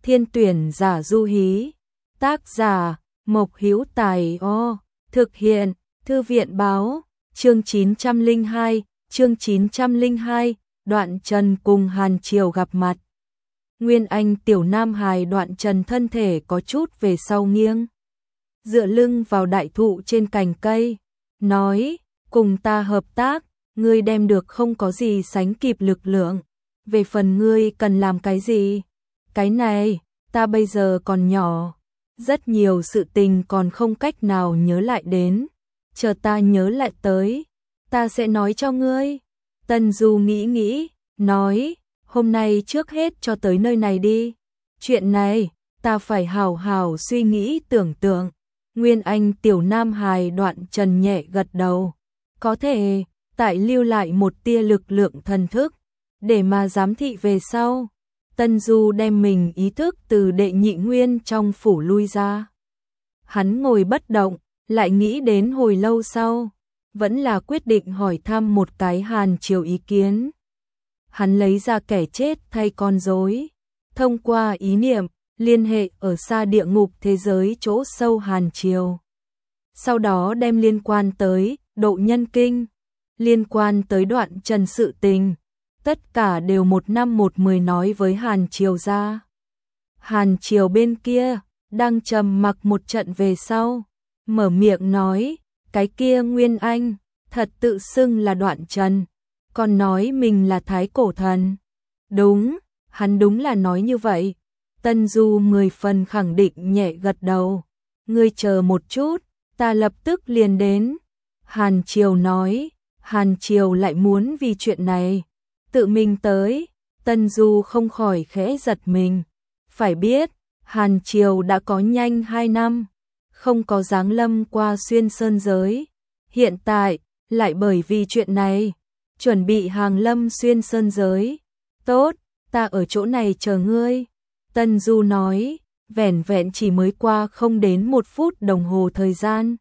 Thiên tuyển giả du hí. Tác giả Mộc Hữu Tài. Thực hiện Thư viện báo. Chương 902, Đoạn Trần cùng Hàn Triều gặp mặt. Nguyên Anh tiểu nam hài Đoạn Trần thân thể có chút về sau nghiêng, dựa lưng vào đại thụ trên cành cây, nói, cùng ta hợp tác, ngươi đem được không có gì sánh kịp lực lượng. Về phần ngươi cần làm cái gì? Cái này, ta bây giờ còn nhỏ, rất nhiều sự tình còn không cách nào nhớ lại đến. Chờ ta nhớ lại tới, ta sẽ nói cho ngươi. Tân Du nghĩ, nói, hôm nay trước hết cho tới nơi này đi. Chuyện này, ta phải hào hào suy nghĩ tưởng tượng. Nguyên Anh tiểu nam hài Đoạn Trần nhẹ gật đầu. Có thể, tại lưu lại một tia lực lượng thần thức, để mà giám thị về sau. Tân Du đem mình ý thức từ đệ nhị nguyên trong phủ lui ra. Hắn ngồi bất động, lại nghĩ đến hồi lâu sau, vẫn là quyết định hỏi thăm một cái Hàn Triều ý kiến. Hắn lấy ra kẻ chết thay con rối, thông qua ý niệm, liên hệ ở xa địa ngục thế giới chỗ sâu Hàn Triều. Sau đó đem liên quan tới Độ Nhân Kinh, liên quan tới Đoạn Trần sự tình, tất cả đều một năm một mười nói với Hàn Triều ra. Hàn Triều bên kia, đang trầm mặc một trận về sau, mở miệng nói, cái kia Nguyên Anh, thật tự xưng là Đoạn Trần, còn nói mình là Thái Cổ Thần. Đúng, hắn đúng là nói như vậy. Tân Du 10 phần khẳng định nhẹ gật đầu. Ngươi chờ một chút, ta lập tức liền đến. Hàn Triều nói, Hàn Triều lại muốn vì chuyện này tự mình tới. Tân Du không khỏi khẽ giật mình. Phải biết, Hàn Triều đã có nhanh 2 năm, không có giáng lâm qua xuyên sơn giới. Hiện tại, lại bởi vì chuyện này, chuẩn bị hàng lâm xuyên sơn giới. Tốt, ta ở chỗ này chờ ngươi. Tân Du nói, vẻn vẹn chỉ mới qua không đến 1 phút đồng hồ thời gian.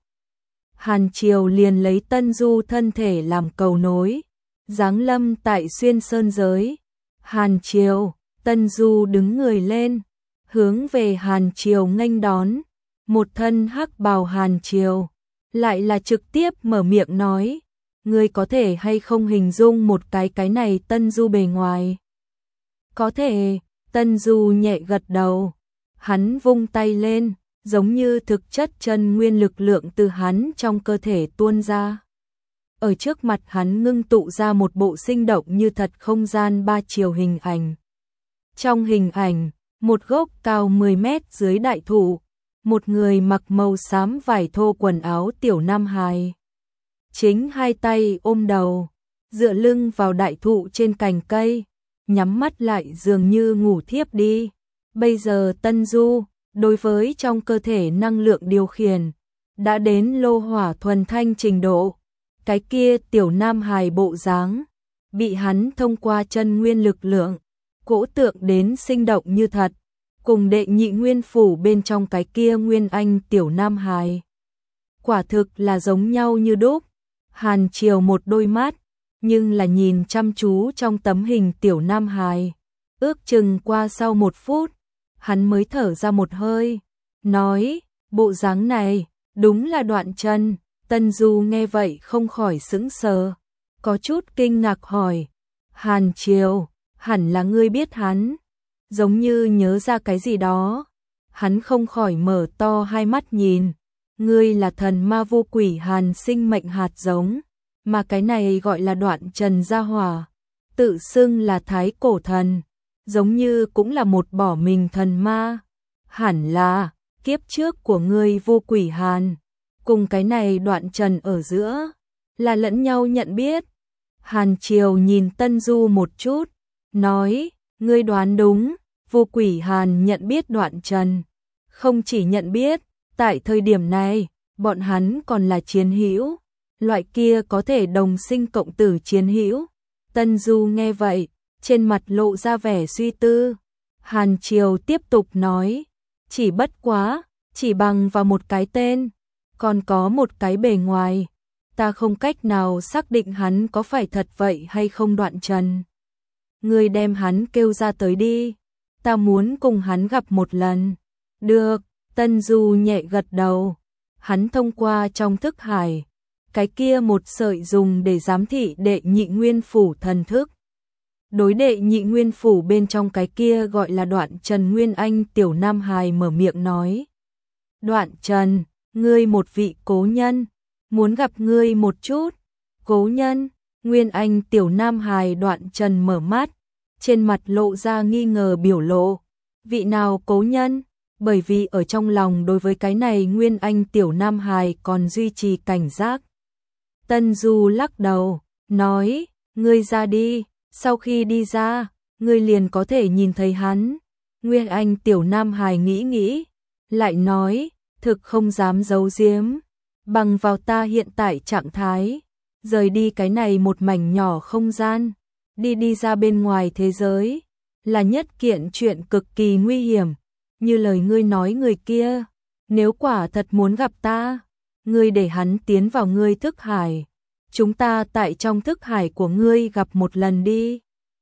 Hàn Triều liền lấy Tân Du thân thể làm cầu nối, giáng lâm tại xuyên sơn giới. Hàn Triều, Tân Du đứng người lên, hướng về Hàn Triều nghênh đón. Một thân hắc bào Hàn Triều, lại là trực tiếp mở miệng nói, ngươi có thể hay không hình dung một cái này Tân Du bề ngoài? Có thể. Tân Du nhẹ gật đầu, hắn vung tay lên, giống như thực chất chân nguyên lực lượng từ hắn trong cơ thể tuôn ra. Ở trước mặt hắn ngưng tụ ra một bộ sinh động như thật không gian 3 chiều hình ảnh. Trong hình ảnh, một gốc cao 10 mét dưới đại thụ, một người mặc màu xám vải thô quần áo tiểu nam hài. Chính hai tay ôm đầu, dựa lưng vào đại thụ trên cành cây, nhắm mắt lại dường như ngủ thiếp đi. Bây giờ Tân Du, đối với trong cơ thể năng lượng điều khiển, đã đến lô hỏa thuần thanh trình độ. Cái kia tiểu nam hài bộ dáng, bị hắn thông qua chân nguyên lực lượng, cỗ tượng đến sinh động như thật, cùng đệ nhị nguyên phủ bên trong cái kia Nguyên Anh tiểu nam hài. Quả thực là giống nhau như đúc. Hàn Triều một đôi mắt, nhưng là nhìn chăm chú trong tấm hình tiểu nam hài. Ước chừng qua sau 1 phút, hắn mới thở ra một hơi, nói, bộ dáng này, đúng là Đoạn Trần. Tân Du nghe vậy không khỏi sững sờ, có chút kinh ngạc hỏi, Hàn Triều, hẳn là ngươi biết hắn? Giống như nhớ ra cái gì đó, hắn không khỏi mở to hai mắt nhìn, ngươi là thần ma vô quỷ Hàn sinh mệnh hạt giống, mà cái này gọi là Đoạn Trần gia hỏa, tự xưng là Thái Cổ Thần, giống như cũng là một bỏ mình thần ma. Hẳn là kiếp trước của ngươi vô quỷ Hàn, cùng cái này Đoạn Trần ở giữa, là lẫn nhau nhận biết. Hàn Triều nhìn Tân Du một chút, nói, ngươi đoán đúng, vô quỷ Hàn nhận biết Đoạn Trần. Không chỉ nhận biết, tại thời điểm này, bọn hắn còn là chiến hữu, loại kia có thể đồng sinh cộng tử chiến hữu. Tân Du nghe vậy, trên mặt lộ ra vẻ suy tư. Hàn Triều tiếp tục nói, chỉ bất quá, chỉ bằng vào một cái tên, còn có một cái bề ngoài, ta không cách nào xác định hắn có phải thật vậy hay không Đoạn Trần. Ngươi đem hắn kêu ra tới đi. ta muốn cùng hắn gặp một lần. Được, Tân Du nhẹ gật đầu. Hắn thông qua trong thức hải, cái kia một sợi dùng để giám thị đệ nhị nguyên phủ thần thức. Đối đệ nhị nguyên phủ bên trong cái kia gọi là Đoạn Trần. Nguyên Anh tiểu nam hài mở miệng nói. Đoạn Trần, ngươi một vị cố nhân, muốn gặp ngươi một chút. Cố nhân, Nguyên Anh tiểu nam hài Đoạn Trần mở mắt, trên mặt lộ ra nghi ngờ biểu lộ. Vị nào cố nhân? Bởi vì ở trong lòng đối với cái này Nguyên Anh tiểu nam hài còn duy trì cảnh giác. Tân Du lắc đầu, nói, ngươi ra đi, sau khi đi ra, ngươi liền có thể nhìn thấy hắn. Nguyên Anh tiểu nam hài nghĩ nghĩ, lại nói, thực không dám giấu giếm, bằng vào ta hiện tại trạng thái, rời đi cái này một mảnh nhỏ không gian, đi ra bên ngoài thế giới, là nhất kiện chuyện cực kỳ nguy hiểm. Như lời ngươi nói người kia, nếu quả thật muốn gặp ta, ngươi để hắn tiến vào ngươi thức hải, chúng ta tại trong thức hải của ngươi gặp một lần đi.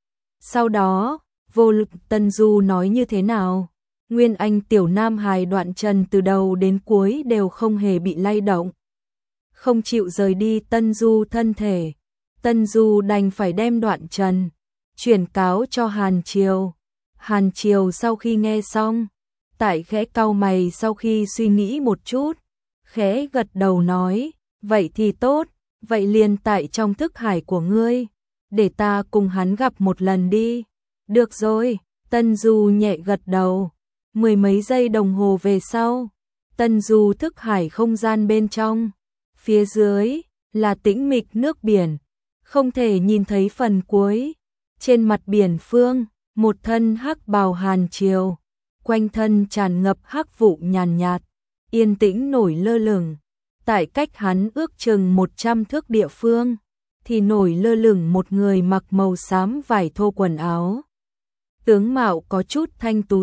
Sau đó, vô lực Tân Du nói như thế nào? Nguyên Anh tiểu nam hài Đoạn Trần từ đầu đến cuối đều không hề bị lay động, không chịu rời đi Tân Du thân thể. Tân Du đành phải đem Đoạn Trần chuyển cáo cho Hàn Triều. Hàn Triều sau khi nghe xong, tại khẽ cau mày, sau khi suy nghĩ một chút, khẽ gật đầu nói, vậy thì tốt, vậy liền tại trong thức hải của ngươi, để ta cùng hắn gặp một lần đi. Được rồi, Tân Du nhẹ gật đầu. Mười mấy giây đồng hồ về sau, Tân Du thức hải không gian bên trong, phía dưới là tĩnh mịch nước biển, không thể nhìn thấy phần cuối. Trên mặt biển phương, một thân hắc bào Hàn Triều, quanh thân tràn ngập hắc vụ nhàn nhạt, yên tĩnh nổi lơ lửng. Tại cách hắn ước chừng 100 thước địa phương, thì nổi lơ lửng một người mặc màu xám vải thô quần áo. Tướng mạo có chút thanh tú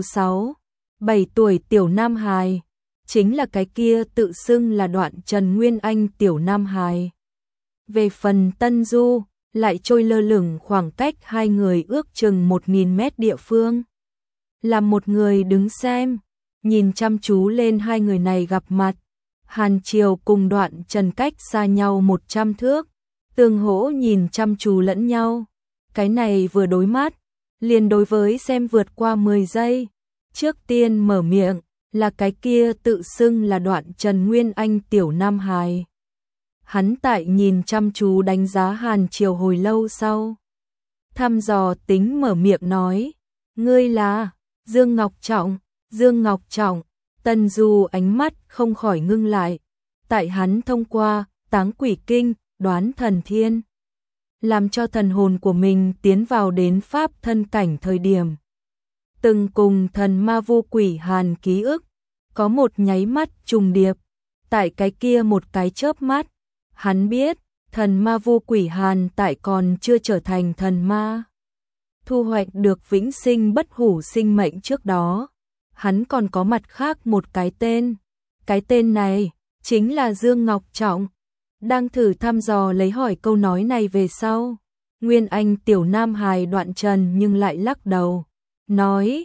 6-7 tuổi tiểu nam hài, chính là cái kia tự xưng là Đoạn Trần Nguyên Anh tiểu nam hài. Về phần Tân Du, lại trôi lơ lửng khoảng cách hai người ước chừng 1000 mét địa phương. Là một người đứng xem, nhìn chăm chú lên hai người này gặp mặt. Hàn Triều cùng Đoạn Trần cách xa nhau 100 thước, tương hỗ nhìn chăm chú lẫn nhau. Cái này vừa đối mắt, liền đối với xem vượt qua 10 giây. Trước tiên mở miệng, là cái kia tự xưng là Đoạn Trần Nguyên Anh tiểu nam hài. Hắn tại nhìn chăm chú đánh giá Hàn Triều hồi lâu sau, thăm dò tính mở miệng nói, ngươi là Dương Ngọc Trọng. Dương Ngọc Trọng. Tân Du ánh mắt không khỏi ngưng lại, tại hắn thông qua Táng Quỷ Kinh đoán thần thiên, làm cho thần hồn của mình tiến vào đến pháp thân cảnh thời điểm, từng cùng thần ma vô quỷ Hàn ký ức có một nháy mắt trùng điệp. Tại cái kia một cái chớp mắt, hắn biết thần ma vô quỷ Hàn tại còn chưa trở thành thần ma, thu hoạch được vĩnh sinh bất hủ sinh mệnh trước đó, hắn còn có mặt khác một cái tên. Cái tên này chính là Dương Ngọc Trọng. Đang thử thăm dò lấy hỏi câu nói này về sau, Nguyên Anh tiểu nam hài Đoạn Trần nhưng lại lắc đầu, nói,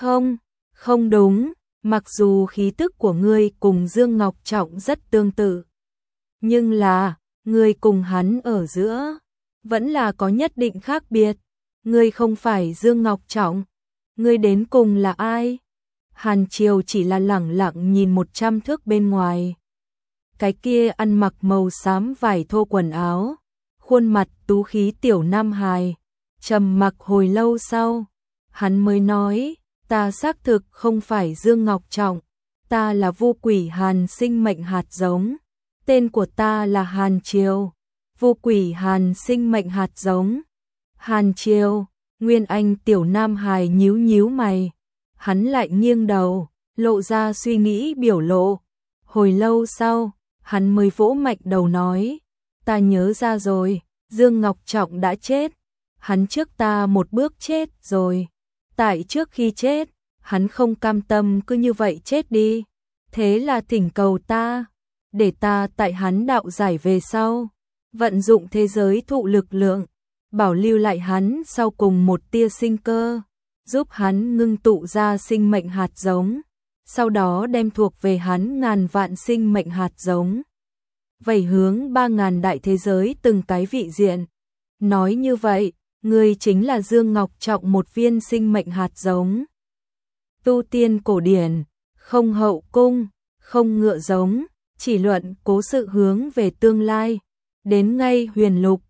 không đúng, mặc dù khí tức của ngươi cùng Dương Ngọc Trọng rất tương tự, nhưng là, ngươi cùng hắn ở giữa, vẫn là có nhất định khác biệt. Ngươi không phải Dương Ngọc Trọng, ngươi đến cùng là ai? Hàn Triều chỉ là lẳng lặng nhìn 100 thước bên ngoài. Cái kia ăn mặc màu xám vải thô quần áo, khuôn mặt tú khí tiểu nam hài, trầm mặc hồi lâu sau, hắn mới nói, ta xác thực không phải Dương Ngọc Trọng, ta là vô quỷ Hàn sinh mệnh hạt giống, tên của ta là Hàn Triều, vô quỷ Hàn sinh mệnh hạt giống. Hàn Triều. Nguyên Anh tiểu nam hài nhíu nhíu mày, hắn lại nghiêng đầu, lộ ra suy nghĩ biểu lộ. Hồi lâu sau, hắn mới vỗ mạnh đầu nói, ta nhớ ra rồi, Dương Ngọc Trọng đã chết, hắn trước ta một bước chết rồi. Tại trước khi chết, hắn không cam tâm cứ như vậy chết đi, thế là thỉnh cầu ta, để ta tại hắn đạo giải về sau, vận dụng thế giới thụ lực lượng, bảo lưu lại hắn sau cùng một tia sinh cơ. giúp hắn ngưng tụ ra sinh mệnh hạt giống, sau đó đem thuộc về hắn ngàn vạn sinh mệnh hạt giống. Vẩy hướng 3.000 đại thế giới từng cái vị diện. Nói như vậy, ngươi chính là Dương Ngọc Trọng một viên sinh mệnh hạt giống. Tu tiên cổ điển, không hậu cung, không ngựa giống, chỉ luận cố sự hướng về tương lai. Đến ngay huyền lục,